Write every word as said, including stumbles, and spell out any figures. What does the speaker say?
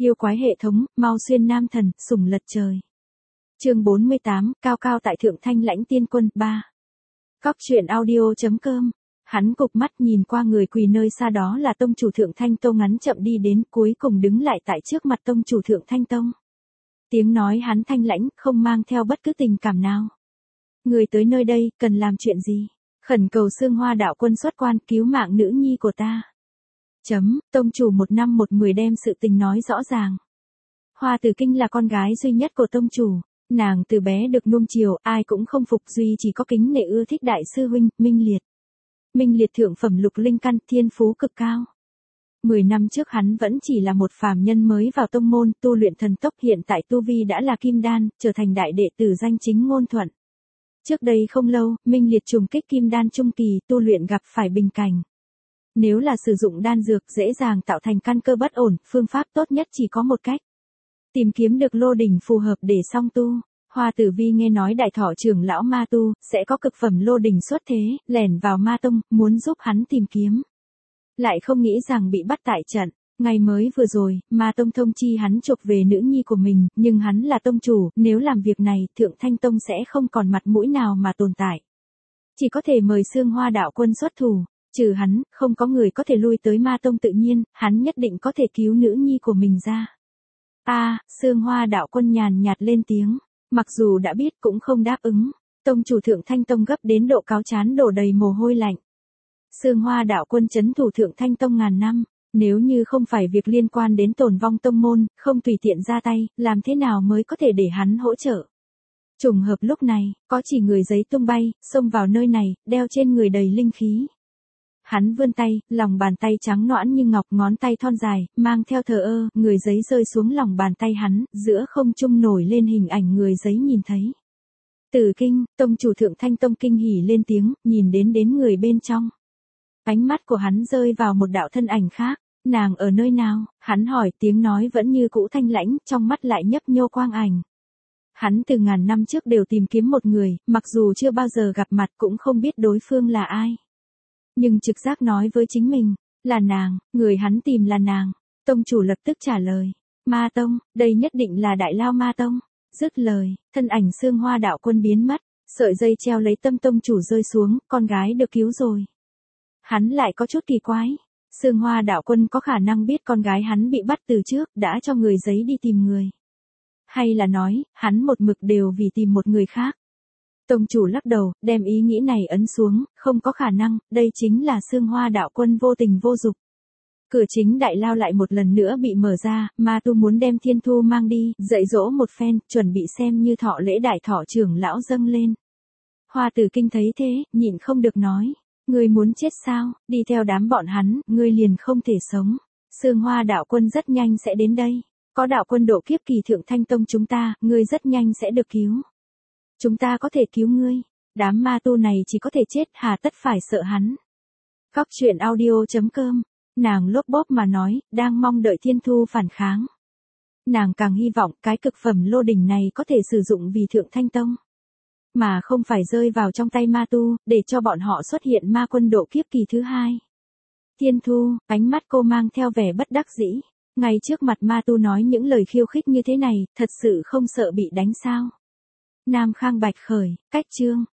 Yêu quái hệ thống, mau xuyên nam thần, sủng lật trời. Chương bốn mươi tám, cao cao tại thượng thanh lãnh tiên quân, ba. Cóc truyện audio.com. Hắn cụp mắt nhìn qua người quỳ nơi xa đó là tông chủ thượng thanh tông, ngắn chậm đi đến, cuối cùng đứng lại tại trước mặt tông chủ thượng thanh tông. Tiếng nói hắn thanh lãnh, không mang theo bất cứ tình cảm nào. Người tới nơi đây, cần làm chuyện gì? Khẩn cầu Xương Hoa đạo quân xuất quan, cứu mạng nữ nhi của ta. Chấm, tông chủ một năm một mười đem sự tình nói rõ ràng. Hoa Tử Kinh là con gái duy nhất của tông chủ. Nàng từ bé được nuông chiều, ai cũng không phục, duy chỉ có kính nể ưa thích đại sư huynh, Minh Liệt. Minh Liệt thượng phẩm lục linh căn, thiên phú cực cao. Mười năm trước hắn vẫn chỉ là một phàm nhân mới vào tông môn, tu luyện thần tốc, hiện tại tu vi đã là kim đan, trở thành đại đệ tử danh chính ngôn thuận. Trước đây không lâu, Minh Liệt trùng kích kim đan trung kỳ, tu luyện gặp phải bình cảnh. Nếu là sử dụng đan dược dễ dàng tạo thành căn cơ bất ổn, phương pháp tốt nhất chỉ có một cách. Tìm kiếm được lô đỉnh phù hợp để song tu. Hoa Tử Vi nghe nói đại thọ trưởng lão ma tu, sẽ có cực phẩm lô đỉnh xuất thế, lẻn vào ma tông, muốn giúp hắn tìm kiếm. Lại không nghĩ rằng bị bắt tại trận. Ngày mới vừa rồi, ma tông thông chi hắn chuộc về nữ nhi của mình, nhưng hắn là tông chủ, nếu làm việc này, thượng thanh tông sẽ không còn mặt mũi nào mà tồn tại. Chỉ có thể mời Xương Hoa đạo quân xuất thủ. Trừ hắn, không có người có thể lui tới ma tông, tự nhiên, hắn nhất định có thể cứu nữ nhi của mình ra. A, à, Xương Hoa đạo quân nhàn nhạt lên tiếng, mặc dù đã biết cũng không đáp ứng. Tông chủ thượng thanh tông gấp đến độ cáo chán đổ đầy mồ hôi lạnh. Xương Hoa đạo quân trấn thủ thượng thanh tông ngàn năm, nếu như không phải việc liên quan đến tổn vong tông môn, không tùy tiện ra tay, làm thế nào mới có thể để hắn hỗ trợ. Trùng hợp lúc này, có chỉ người giấy tung bay, xông vào nơi này, đeo trên người đầy linh khí. Hắn vươn tay, lòng bàn tay trắng nõn như ngọc, ngón tay thon dài, mang theo thờ ơ, người giấy rơi xuống lòng bàn tay hắn, giữa không trung nổi lên hình ảnh người giấy nhìn thấy. Tử Kinh, tông chủ thượng thanh tông kinh hỉ lên tiếng, nhìn đến đến người bên trong. Ánh mắt của hắn rơi vào một đạo thân ảnh khác, nàng ở nơi nào, hắn hỏi, tiếng nói vẫn như cũ thanh lãnh, trong mắt lại nhấp nhô quang ảnh. Hắn từ ngàn năm trước đều tìm kiếm một người, mặc dù chưa bao giờ gặp mặt cũng không biết đối phương là ai. Nhưng trực giác nói với chính mình, là nàng, người hắn tìm là nàng. Tông chủ lập tức trả lời, Ma Tông, đây nhất định là Đại Lao Ma Tông. Dứt lời, thân ảnh Xương Hoa đạo quân biến mất, sợi dây treo lấy tâm tông chủ rơi xuống, con gái được cứu rồi. Hắn lại có chút kỳ quái, Xương Hoa đạo quân có khả năng biết con gái hắn bị bắt từ trước, đã cho người giấy đi tìm người. Hay là nói, hắn một mực đều vì tìm một người khác. Tông chủ lắc đầu, đem ý nghĩ này ấn xuống, không có khả năng, đây chính là Xương Hoa đạo quân vô tình vô dục. Cửa chính đại lao lại một lần nữa bị mở ra, ma tu muốn đem Thiên Thu mang đi, dạy dỗ một phen, chuẩn bị xem như thọ lễ đại thọ trưởng lão dâng lên. Hoa Tử Kinh thấy thế, nhịn không được nói, ngươi muốn chết sao, đi theo đám bọn hắn, ngươi liền không thể sống. Xương Hoa đạo quân rất nhanh sẽ đến đây, có đạo quân độ kiếp kỳ thượng thanh tông chúng ta, ngươi rất nhanh sẽ được cứu. Chúng ta có thể cứu ngươi, đám ma tu này chỉ có thể chết, hà tất phải sợ hắn. Cóc truyện audio.com. Nàng lốp bốp mà nói, đang mong đợi Thiên Thu phản kháng. Nàng càng hy vọng cái cực phẩm lô đỉnh này có thể sử dụng vì thượng thanh tông, mà không phải rơi vào trong tay ma tu, để cho bọn họ xuất hiện ma quân độ kiếp kỳ thứ hai. Thiên Thu, ánh mắt cô mang theo vẻ bất đắc dĩ, ngay trước mặt ma tu nói những lời khiêu khích như thế này, thật sự không sợ bị đánh sao. Nam Khang Bạch Khởi, cách chương.